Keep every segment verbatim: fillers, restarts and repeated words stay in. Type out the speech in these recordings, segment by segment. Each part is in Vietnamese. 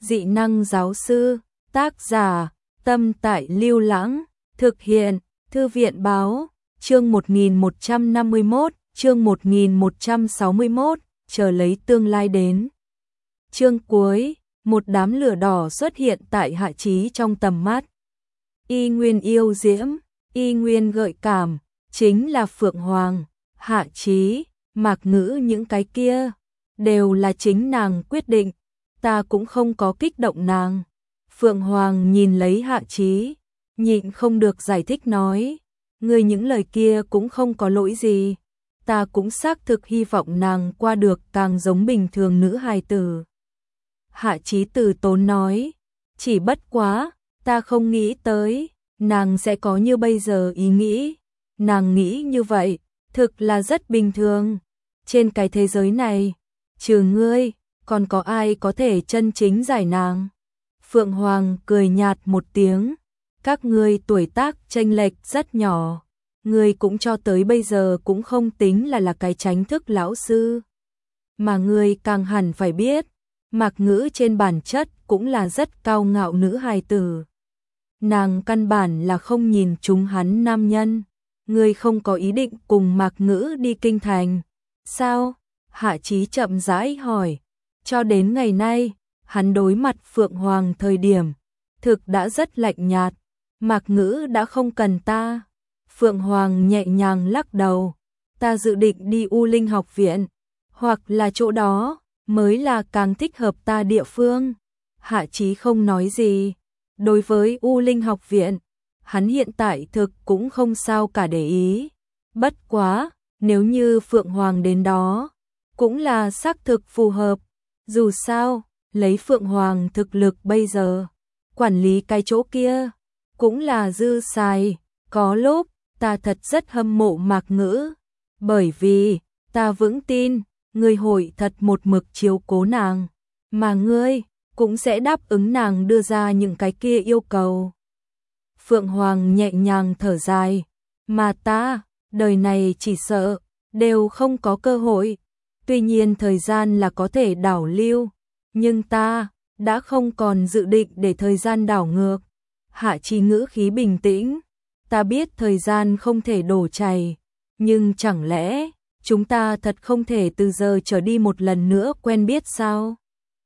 dị năng giáo sư, tác giả, Tâm Tại Lưu Lãng, thực hiện, Thư viện báo, chương một nghìn một trăm năm mươi mốt, chương một nghìn một trăm sáu mươi mốt, chờ lấy tương lai đến. Chương cuối, một đám lửa đỏ xuất hiện tại Hạ Chí trong tầm mắt. Y nguyên yêu diễm, y nguyên gợi cảm, chính là Phượng Hoàng, Hạ Chí, Mạc Ngữ những cái kia, đều là chính nàng quyết định, ta cũng không có kích động nàng. Phượng Hoàng nhìn lấy Hạ Chí, nhịn không được giải thích nói, ngươi những lời kia cũng không có lỗi gì, ta cũng xác thực hy vọng nàng qua được càng giống bình thường nữ hài tử. Hạ Chí từ tốn nói, chỉ bất quá, ta không nghĩ tới, nàng sẽ có như bây giờ ý nghĩ, nàng nghĩ như vậy, thực là rất bình thường, trên cái thế giới này, trừ ngươi, còn có ai có thể chân chính giải nàng. Phượng Hoàng cười nhạt một tiếng, các ngươi tuổi tác chênh lệch rất nhỏ, ngươi cũng cho tới bây giờ cũng không tính là là cái tránh thức lão sư. Mà ngươi càng hẳn phải biết, Mạc Ngữ trên bản chất cũng là rất cao ngạo nữ hài tử. Nàng căn bản là không nhìn chúng hắn nam nhân, ngươi không có ý định cùng Mạc Ngữ đi kinh thành. Sao? Hạ Chí chậm rãi hỏi, cho đến ngày nay, hắn đối mặt Phượng Hoàng thời điểm, thực đã rất lạnh nhạt, Mạc Ngữ đã không cần ta. Phượng Hoàng nhẹ nhàng lắc đầu, ta dự định đi U Linh học viện, hoặc là chỗ đó, mới là càng thích hợp ta địa phương. Hạ Chí không nói gì, đối với U Linh học viện, hắn hiện tại thực cũng không sao cả để ý. Bất quá, nếu như Phượng Hoàng đến đó, cũng là xác thực phù hợp. Dù sao, lấy Phượng Hoàng thực lực bây giờ, quản lý cái chỗ kia, cũng là dư xài. Có lúc, ta thật rất hâm mộ Mạc Ngữ, bởi vì, ta vững tin, ngươi hội thật một mực chiếu cố nàng, mà ngươi cũng sẽ đáp ứng nàng đưa ra những cái kia yêu cầu. Phượng Hoàng nhẹ nhàng thở dài, mà ta, đời này chỉ sợ, đều không có cơ hội. Tuy nhiên thời gian là có thể đảo lưu, nhưng ta đã không còn dự định để thời gian đảo ngược. Hạ Chí ngữ khí bình tĩnh, ta biết thời gian không thể đổ chảy, nhưng chẳng lẽ chúng ta thật không thể từ giờ trở đi một lần nữa quen biết sao?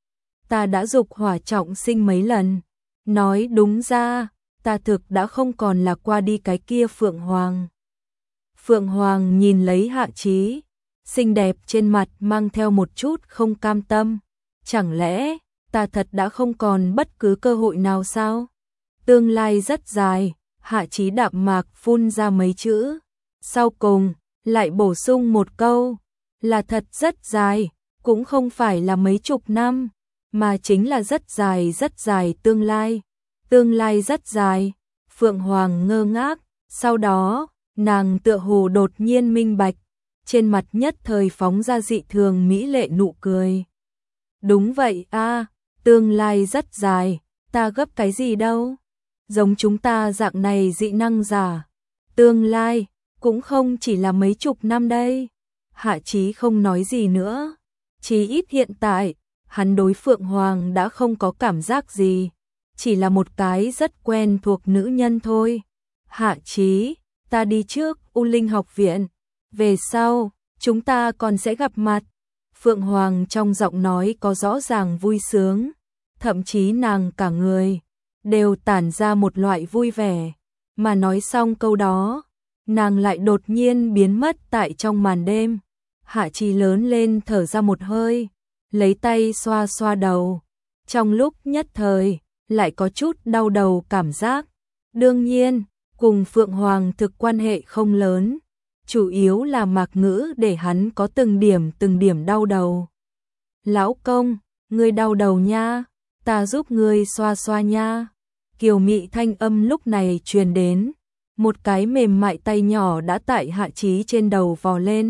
Ta đã dục hỏa trọng sinh mấy lần, nói đúng ra, ta thực đã không còn là qua đi cái kia Phượng Hoàng. Phượng Hoàng nhìn lấy Hạ Chí, xinh đẹp trên mặt mang theo một chút không cam tâm, chẳng lẽ ta thật đã không còn bất cứ cơ hội nào sao? Tương lai rất dài, Hạ Chí đạm mạc phun ra mấy chữ, sau cùng lại bổ sung một câu, là thật rất dài, cũng không phải là mấy chục năm, mà chính là rất dài rất dài tương lai. Tương lai rất dài. Phượng Hoàng ngơ ngác, sau đó, nàng tựa hồ đột nhiên minh bạch, trên mặt nhất thời phóng ra dị thường mỹ lệ nụ cười. Đúng vậy a, tương lai rất dài, ta gấp cái gì đâu? Giống chúng ta dạng này dị năng giả, tương lai cũng không chỉ là mấy chục năm đây. Hạ Chí không nói gì nữa, chí ít hiện tại, hắn đối Phượng Hoàng đã không có cảm giác gì, chỉ là một cái rất quen thuộc nữ nhân thôi. Hạ Chí, ta đi trước U Linh học viện, về sau, chúng ta còn sẽ gặp mặt. Phượng Hoàng trong giọng nói có rõ ràng vui sướng, thậm chí nàng cả người đều tản ra một loại vui vẻ, mà nói xong câu đó, nàng lại đột nhiên biến mất tại trong màn đêm. Hạ Chí lớn lên thở ra một hơi, lấy tay xoa xoa đầu, trong lúc nhất thời, lại có chút đau đầu cảm giác. Đương nhiên, cùng Phượng Hoàng thực quan hệ không lớn, chủ yếu là Mạc Ngữ để hắn có từng điểm từng điểm đau đầu. Lão công, ngươi đau đầu nha, ta giúp ngươi xoa xoa nha. Kiều mị thanh âm lúc này truyền đến, một cái mềm mại tay nhỏ đã tại Hạ Chí trên đầu vò lên.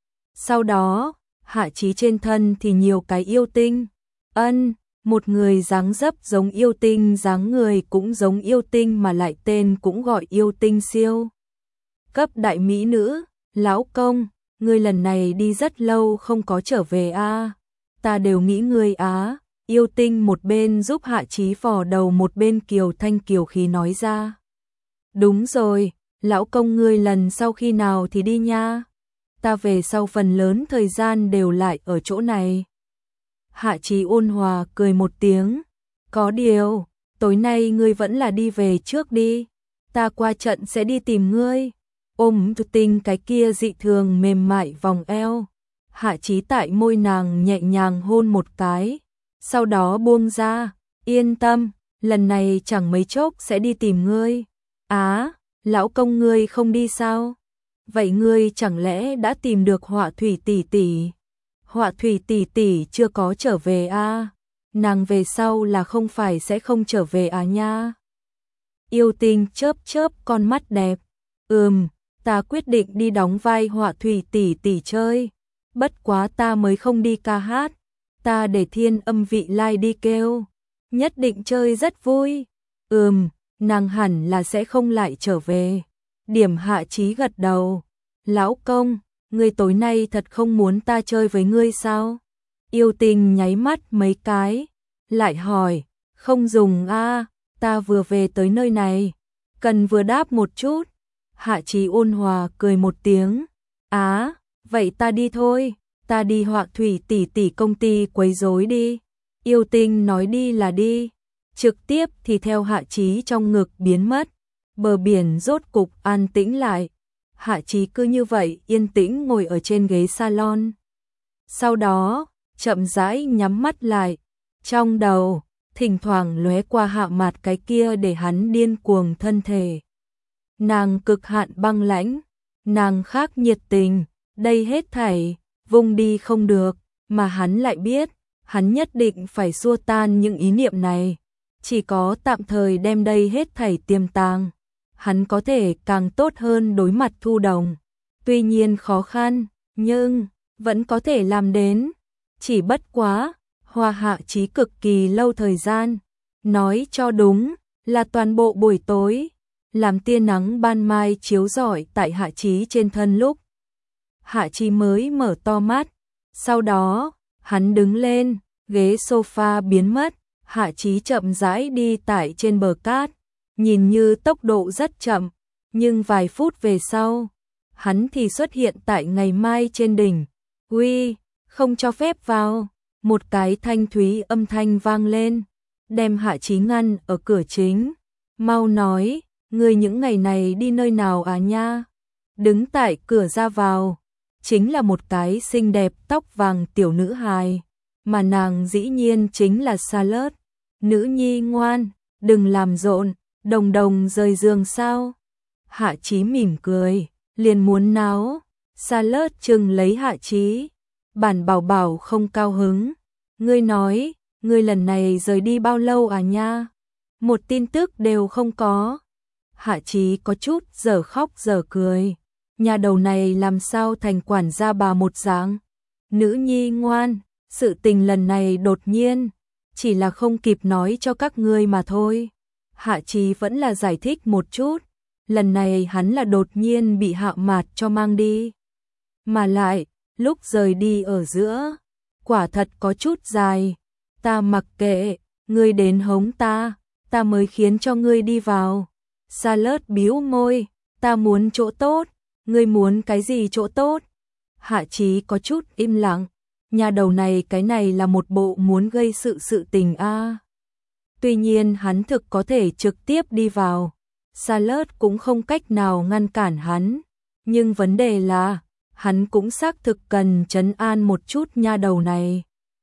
Sau đó, Hạ Chí trên thân thì nhiều cái yêu tinh. Ân, một người dáng dấp giống yêu tinh, dáng người cũng giống yêu tinh mà lại tên cũng gọi yêu tinh siêu cấp đại mỹ nữ. Lão công, ngươi lần này đi rất lâu không có trở về a, ta đều nghĩ ngươi á, Yêu Tinh một bên giúp Hạ Chí vò đầu một bên kiều thanh kiều khí nói ra. Đúng rồi, lão công ngươi lần sau khi nào thì đi nha. Ta về sau phần lớn thời gian đều lại ở chỗ này. Hạ Chí ôn hòa cười một tiếng. Có điều, tối nay ngươi vẫn là đi về trước đi. Ta qua trận sẽ đi tìm ngươi. Ôm Yêu Tinh cái kia dị thường mềm mại vòng eo. Hạ Chí tại môi nàng nhẹ nhàng hôn một cái. Sau đó buông ra. Yên tâm, lần này chẳng mấy chốc sẽ đi tìm ngươi. Á, lão công ngươi không đi sao? Vậy ngươi chẳng lẽ đã tìm được Họa Thủy tỷ tỷ? Họa Thủy tỷ tỷ chưa có trở về à? Nàng về sau là không phải sẽ không trở về à nha? Yêu Tinh chớp chớp con mắt đẹp. Ừm, ta quyết định đi đóng vai Họa Thủy tỷ tỷ chơi. Bất quá ta mới không đi ca hát. Ta để Thiên Âm Vị Lai đi kêu. Nhất định chơi rất vui. Ừm, nàng hẳn là sẽ không lại trở về. Điểm Hạ Chí gật đầu. Lão công, ngươi tối nay thật không muốn ta chơi với ngươi sao? Yêu Tinh nháy mắt mấy cái. Lại hỏi, không dùng a, ta vừa về tới nơi này. Cần vừa đáp một chút. Hạ Chí ôn hòa cười một tiếng. Á, vậy ta đi thôi. Ta đi Họa Thủy tỷ tỷ công ty quấy rối đi. Yêu Tinh nói đi là đi. Trực tiếp thì theo Hạ Chí trong ngực biến mất. Bờ biển rốt cục an tĩnh lại. Hạ Chí cứ như vậy yên tĩnh ngồi ở trên ghế salon. Sau đó, chậm rãi nhắm mắt lại. Trong đầu, thỉnh thoảng lóe qua Hạ Mạt cái kia để hắn điên cuồng thân thể. Nàng cực hạn băng lãnh, nàng khác nhiệt tình, đây hết thảy, vùng đi không được, mà hắn lại biết, hắn nhất định phải xua tan những ý niệm này. Chỉ có tạm thời đem đây hết thảy tiềm tàng, hắn có thể càng tốt hơn đối mặt Thu Đồng. Tuy nhiên khó khăn, nhưng vẫn có thể làm đến. Chỉ bất quá, Hoa Hạ Chí cực kỳ lâu thời gian, nói cho đúng là toàn bộ buổi tối, làm tia nắng ban mai chiếu rọi tại Hạ Chí trên thân lúc. Hạ Chí mới mở to mắt, sau đó, hắn đứng lên, ghế sofa biến mất, Hạ Chí chậm rãi đi tại trên bờ cát, nhìn như tốc độ rất chậm, nhưng vài phút về sau, hắn thì xuất hiện tại ngày mai trên đỉnh. Uy, không cho phép vào. Một cái thanh thúy âm thanh vang lên, đem Hạ Chí ngăn ở cửa chính. Mau nói, ngươi những ngày này đi nơi nào à nha? Đứng tại cửa ra vào, chính là một cái xinh đẹp tóc vàng tiểu nữ hài, mà nàng dĩ nhiên chính là Charlotte. Nữ nhi ngoan, đừng làm rộn, Đồng Đồng rời giường sao? Hạ Chí mỉm cười, liền muốn náo. Charlotte chừng lấy Hạ Chí. Bản bảo bảo không cao hứng. Ngươi nói, ngươi lần này rời đi bao lâu à nha? Một tin tức đều không có. Hạ Chí có chút giờ khóc giờ cười. Nhà đầu này làm sao thành quản gia bà một dáng. Nữ nhi ngoan, sự tình lần này đột nhiên, chỉ là không kịp nói cho các ngươi mà thôi. Hạ Chí vẫn là giải thích một chút. Lần này hắn là đột nhiên bị Hạ Mạt cho mang đi. Mà lại, lúc rời đi ở giữa, quả thật có chút dài. Ta mặc kệ, ngươi đến hống ta, ta mới khiến cho ngươi đi vào. Charlotte bĩu môi, ta muốn chỗ tốt, ngươi muốn cái gì chỗ tốt? Hạ Chí có chút im lặng, nhà đầu này cái này là một bộ muốn gây sự sự tình a. À. Tuy nhiên hắn thực có thể trực tiếp đi vào, Charlotte cũng không cách nào ngăn cản hắn, nhưng vấn đề là hắn cũng xác thực cần trấn an một chút nha đầu này.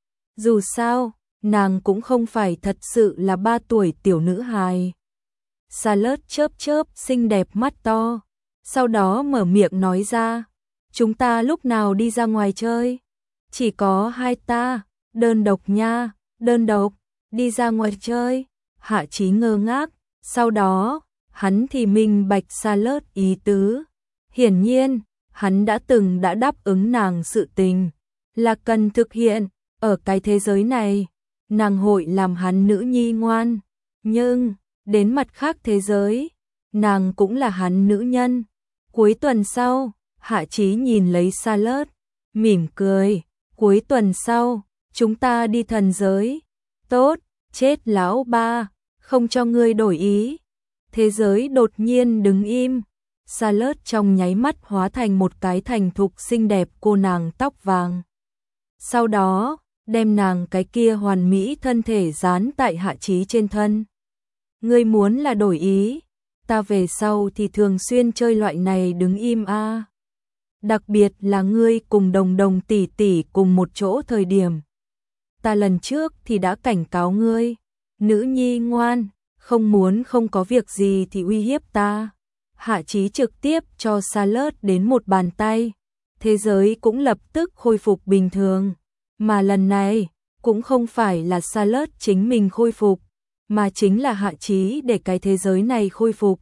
Dù sao, nàng cũng không phải thật sự là ba tuổi tiểu nữ hài. Charlotte chớp chớp xinh đẹp mắt to, sau đó mở miệng nói ra, chúng ta lúc nào đi ra ngoài chơi? Chỉ có hai ta, đơn độc nha, đơn độc, đi ra ngoài chơi. Hạ Chí ngơ ngác, sau đó, hắn thì minh bạch Charlotte ý tứ. Hiển nhiên, hắn đã từng đã đáp ứng nàng sự tình, là cần thực hiện, ở cái thế giới này, nàng hội làm hắn nữ nhi ngoan, nhưng, đến mặt khác thế giới, nàng cũng là hắn nữ nhân. Cuối tuần sau, Hạ Chí nhìn lấy Charlotte, mỉm cười, cuối tuần sau, chúng ta đi thần giới. tốt, chết lão ba, không cho ngươi đổi ý. Thế giới đột nhiên đứng im, Charlotte trong nháy mắt hóa thành một cái thành thục xinh đẹp cô nàng tóc vàng. Sau đó, đem nàng cái kia hoàn mỹ thân thể dán tại Hạ Chí trên thân. Ngươi muốn là đổi ý, ta về sau thì thường xuyên chơi loại này đứng im a. Đặc biệt là ngươi cùng Đồng Đồng tỷ tỷ cùng một chỗ thời điểm. Ta lần trước thì đã cảnh cáo ngươi, nữ nhi ngoan, không muốn không có việc gì thì uy hiếp ta. Hạ Chí trực tiếp cho Charlotte đến một bàn tay, thế giới cũng lập tức khôi phục bình thường. Mà lần này, cũng không phải là Charlotte chính mình khôi phục, mà chính là Hạ Chí để cái thế giới này khôi phục.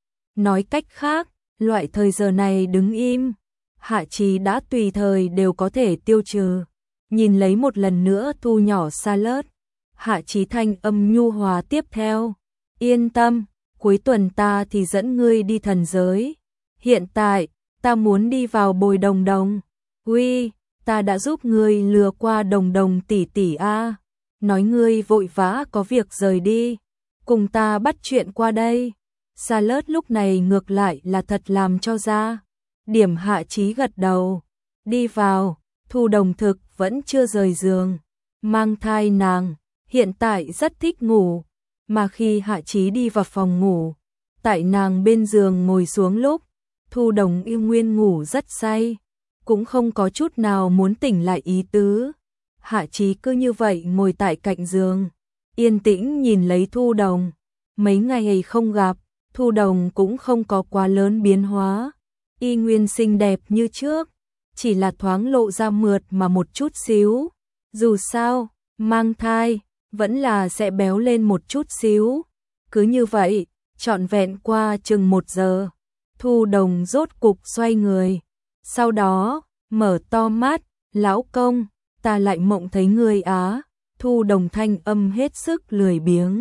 Nói cách khác, loại thời giờ này đứng im, Hạ Chí đã tùy thời đều có thể tiêu trừ. Nhìn lấy một lần nữa thu nhỏ Charlotte, Hạ Chí thanh âm nhu hòa tiếp theo. Yên tâm, cuối tuần ta thì dẫn ngươi đi thần giới. Hiện tại, ta muốn đi vào bồi Đồng Đồng. Uy, ta đã giúp ngươi lừa qua Đồng Đồng tỷ tỷ a. Nói ngươi vội vã có việc rời đi, cùng ta bắt chuyện qua đây. Charlotte lúc này ngược lại là thật làm cho ra. Điểm Hạ Chí gật đầu, đi vào. Thu Đồng thực vẫn chưa rời giường, mang thai nàng, hiện tại rất thích ngủ, mà khi Hạ Chí đi vào phòng ngủ, tại nàng bên giường ngồi xuống lúc, Thu Đồng yêu nguyên ngủ rất say, cũng không có chút nào muốn tỉnh lại ý tứ. Hạ Chí cứ như vậy ngồi tại cạnh giường, yên tĩnh nhìn lấy Thu Đồng. Mấy ngày không gặp, Thu Đồng cũng không có quá lớn biến hóa, y nguyên xinh đẹp như trước, chỉ là thoáng lộ ra mượt mà một chút xíu. Dù sao, mang thai, vẫn là sẽ béo lên một chút xíu. Cứ như vậy, trọn vẹn qua chừng một giờ, Thu Đồng rốt cục xoay người. Sau đó, mở to mắt, lão công, ta lại mộng thấy người á. Thu Đồng thanh âm hết sức lười biếng.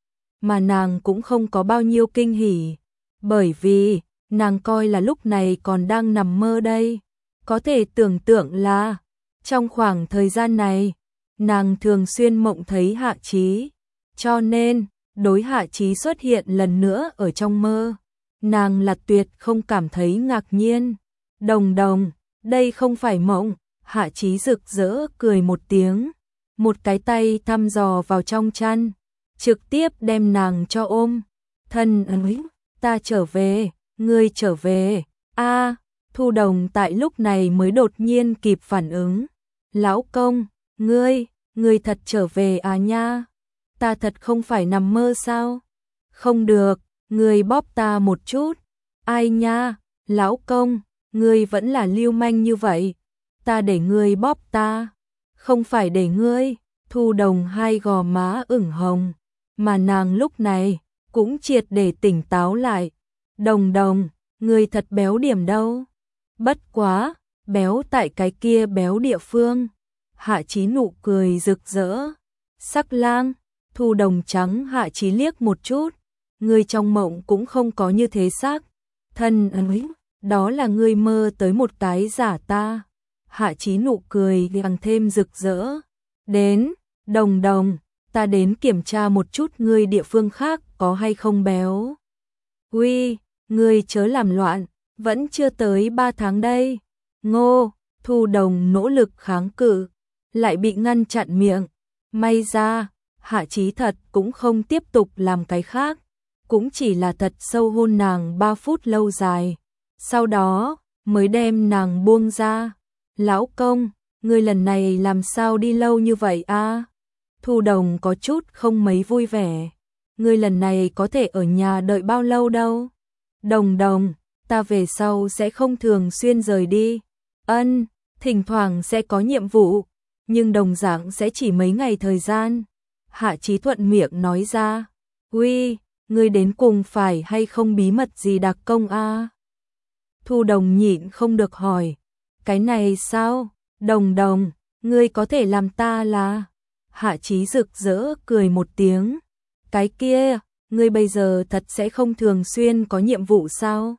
Mà nàng cũng không có bao nhiêu kinh hỉ, bởi vì, nàng coi là lúc này còn đang nằm mơ đây. Có thể tưởng tượng là, trong khoảng thời gian này, nàng thường xuyên mộng thấy Hạ Chí, cho nên, đối Hạ Chí xuất hiện lần nữa ở trong mơ, nàng là tuyệt không cảm thấy ngạc nhiên. Đồng Đồng, đây không phải mộng. Hạ Chí rực rỡ cười một tiếng, một cái tay thăm dò vào trong chăn, trực tiếp đem nàng cho ôm. Thân ơi, ta trở về, ngươi trở về, a. Thu Đồng tại lúc này mới đột nhiên kịp phản ứng. Lão công, ngươi, ngươi thật trở về à nha? Ta thật không phải nằm mơ sao? Không được, ngươi bóp ta một chút. Ai nha, lão công, ngươi vẫn là lưu manh như vậy. Ta để ngươi bóp ta, không phải để ngươi. Thu Đồng hai gò má ửng hồng, mà nàng lúc này cũng triệt để tỉnh táo lại. Đồng Đồng, ngươi thật béo điểm đâu? Bất quá, béo tại cái kia béo địa phương. Hạ Chí nụ cười rực rỡ. Sắc lang. Thu Đồng trắng Hạ Chí liếc một chút. Ngươi trong mộng cũng không có như thế sắc. Thân ấy, đó là ngươi mơ tới một cái giả ta. Hạ Chí nụ cười càng thêm rực rỡ. Đến, Đồng Đồng, ta đến kiểm tra một chút ngươi địa phương khác có hay không béo. Uy, ngươi chớ làm loạn. Vẫn chưa tới ba tháng đây. Ngô, Thu Đồng nỗ lực kháng cự, lại bị ngăn chặn miệng. May ra, Hạ Chí thật cũng không tiếp tục làm cái khác, cũng chỉ là thật sâu hôn nàng ba phút lâu dài. Sau đó, mới đem nàng buông ra. Lão công, ngươi lần này làm sao đi lâu như vậy a? Thu Đồng có chút không mấy vui vẻ. Ngươi lần này có thể ở nhà đợi bao lâu đâu? Đồng Đồng, ta về sau sẽ không thường xuyên rời đi. Ân, thỉnh thoảng sẽ có nhiệm vụ, nhưng đồng dạng sẽ chỉ mấy ngày thời gian. Hạ Chí thuận miệng nói ra. Uy, ngươi đến cùng phải hay không bí mật gì đặc công a? Thu Đồng nhịn không được hỏi. Cái này sao? Đồng Đồng, ngươi có thể làm ta là... Hạ Chí rực rỡ cười một tiếng. Cái kia, ngươi bây giờ thật sẽ không thường xuyên có nhiệm vụ sao?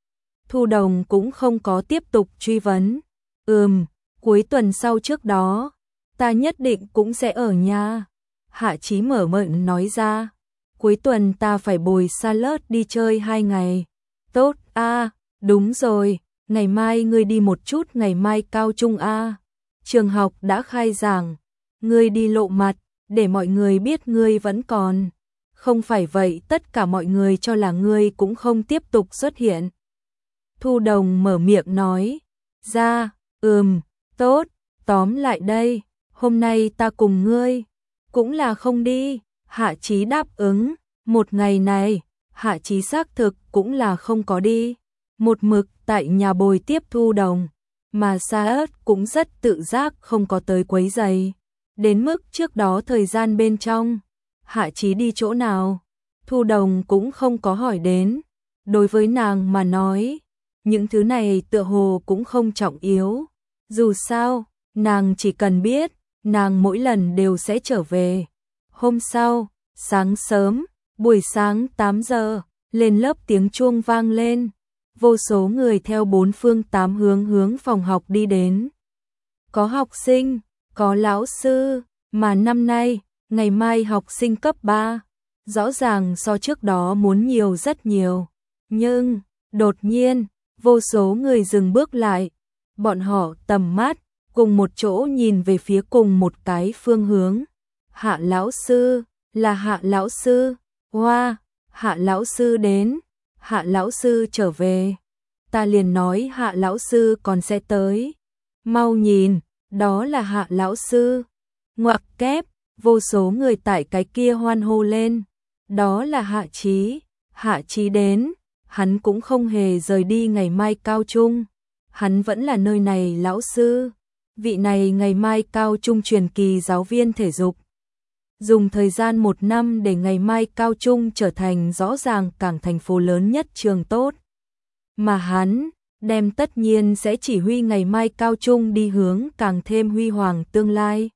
Thu Đồng cũng không có tiếp tục truy vấn. Ừm, cuối tuần sau trước đó, ta nhất định cũng sẽ ở nhà. Hạ Chí mở miệng nói ra. Cuối tuần ta phải bồi Salad đi chơi hai ngày. Tốt a, à, đúng rồi, ngày mai ngươi đi một chút, ngày mai cao trung a. À. Trường học đã khai giảng, ngươi đi lộ mặt, để mọi người biết ngươi vẫn còn. Không phải vậy tất cả mọi người cho là ngươi cũng không tiếp tục xuất hiện. Thu Đồng mở miệng nói. Ra, ừm, tốt, tóm lại đây, hôm nay ta cùng ngươi. Cũng là không đi, Hạ Chí đáp ứng. Một ngày này, Hạ Chí xác thực cũng là không có đi. Một mực tại nhà bồi tiếp Thu Đồng. Mà Saad cũng rất tự giác không có tới quấy rầy. Đến mức trước đó thời gian bên trong, Hạ Chí đi chỗ nào, Thu Đồng cũng không có hỏi đến. Đối với nàng mà nói, những thứ này tựa hồ cũng không trọng yếu. Dù sao, nàng chỉ cần biết, nàng mỗi lần đều sẽ trở về. Hôm sau, sáng sớm, buổi sáng tám giờ, lên lớp tiếng chuông vang lên. Vô số người theo bốn phương tám hướng hướng phòng học đi đến. Có học sinh, có lão sư, mà năm nay, ngày mai học sinh cấp ba, rõ ràng so trước đó muốn nhiều rất nhiều. Nhưng, đột nhiên, vô số người dừng bước lại. Bọn họ tầm mắt, cùng một chỗ nhìn về phía cùng một cái phương hướng. Hạ lão sư, là Hạ lão sư, hoa, wow, Hạ lão sư đến, Hạ lão sư trở về. Ta liền nói Hạ lão sư còn sẽ tới. Mau nhìn, đó là Hạ lão sư. Ngoặc kép, vô số người tại cái kia hoan hô lên. Đó là Hạ Chí, Hạ Chí đến, hắn cũng không hề rời đi ngày mai cao trung. Hắn vẫn là nơi này lão sư. Vị này ngày mai cao trung truyền kỳ giáo viên thể dục. Dùng thời gian một năm để ngày mai cao trung trở thành rõ ràng cảng thành phố lớn nhất trường tốt. Mà hắn, đem tất nhiên sẽ chỉ huy ngày mai cao trung đi hướng càng thêm huy hoàng tương lai.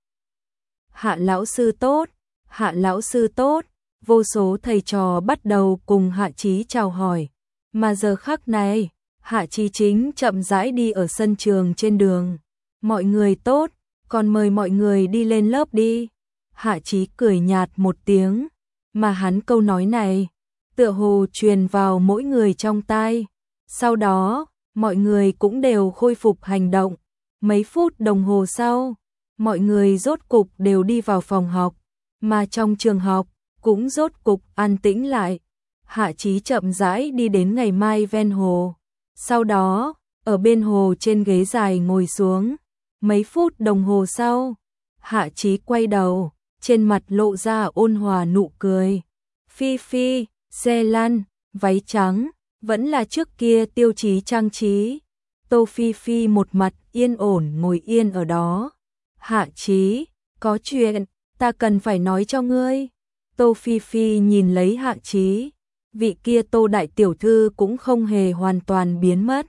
Hạ lão sư tốt, Hạ lão sư tốt, vô số thầy trò bắt đầu cùng Hạ Chí chào hỏi. Mà giờ khắc này, Hạ Chí chính chậm rãi đi ở sân trường trên đường. Mọi người tốt, còn mời mọi người đi lên lớp đi. Hạ Chí cười nhạt một tiếng, mà hắn câu nói này, tựa hồ truyền vào mỗi người trong tai. Sau đó, mọi người cũng đều khôi phục hành động. Mấy phút đồng hồ sau, mọi người rốt cục đều đi vào phòng học, mà trong trường học cũng rốt cục an tĩnh lại. Hạ Chí chậm rãi đi đến ngày mai ven hồ. Sau đó, ở bên hồ trên ghế dài ngồi xuống. Mấy phút đồng hồ sau, Hạ Chí quay đầu, trên mặt lộ ra ôn hòa nụ cười. Phi Phi, xe lăn, váy trắng, vẫn là trước kia tiêu chí trang trí. Tô Phi Phi một mặt yên ổn ngồi yên ở đó. Hạ Chí, có chuyện, ta cần phải nói cho ngươi. Tô Phi Phi nhìn lấy Hạ Chí, vị kia Tô đại tiểu thư cũng không hề hoàn toàn biến mất.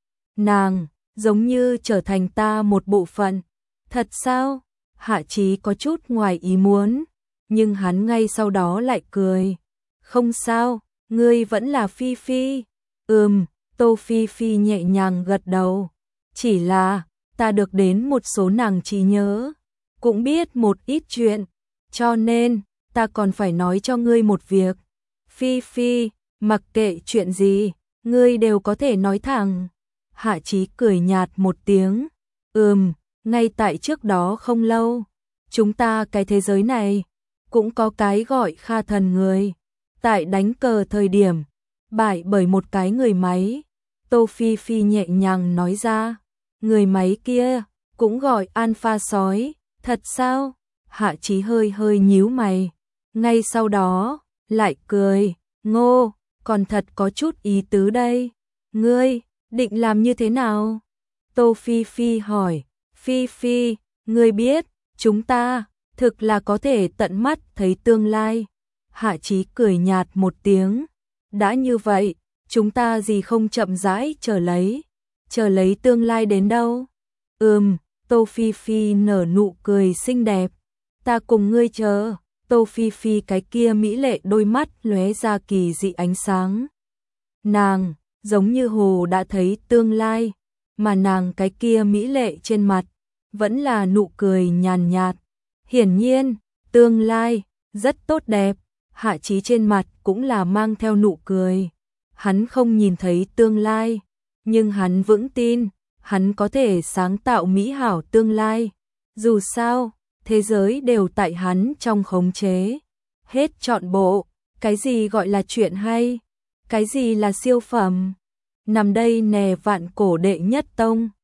Nàng, giống như trở thành ta một bộ phận. Thật sao? Hạ Chí có chút ngoài ý muốn, nhưng hắn ngay sau đó lại cười. Không sao, ngươi vẫn là Phi Phi. Ừm, Tô Phi Phi nhẹ nhàng gật đầu. Chỉ là, ta được đến một số nàng trí nhớ, cũng biết một ít chuyện, cho nên, ta còn phải nói cho ngươi một việc. Phi Phi, mặc kệ chuyện gì, ngươi đều có thể nói thẳng. Hạ Chí cười nhạt một tiếng. Ừm, ngay tại trước đó không lâu, chúng ta cái thế giới này, cũng có cái gọi Kha thần người. Tại đánh cờ thời điểm, bại bởi một cái người máy. Tô Phi Phi nhẹ nhàng nói ra. Người máy kia, cũng gọi Alpha sói. Thật sao? Hạ Chí hơi hơi nhíu mày. Ngay sau đó, lại cười. Ngô, còn thật có chút ý tứ đây. Ngươi, định làm như thế nào? Tô Phi Phi hỏi. Phi Phi, ngươi biết, chúng ta, thực là có thể tận mắt thấy tương lai. Hạ Chí cười nhạt một tiếng. Đã như vậy, chúng ta gì không chậm rãi chờ lấy. Chờ lấy tương lai đến đâu? Ừm, Tô Phi Phi nở nụ cười xinh đẹp. Ta cùng ngươi chờ. Tô Phi Phi cái kia mỹ lệ đôi mắt lóe ra kỳ dị ánh sáng. Nàng, giống như hồ đã thấy tương lai, mà nàng cái kia mỹ lệ trên mặt, vẫn là nụ cười nhàn nhạt. Hiển nhiên, Tương lai rất tốt đẹp, Hạ Chí trên mặt cũng là mang theo nụ cười. Hắn không nhìn thấy tương lai, nhưng hắn vững tin, hắn có thể sáng tạo mỹ hảo tương lai. Dù sao, thế giới đều tại hắn trong khống chế. Hết trọn bộ, cái gì gọi là chuyện hay, cái gì là siêu phẩm. Nằm đây nè vạn cổ đệ nhất tông.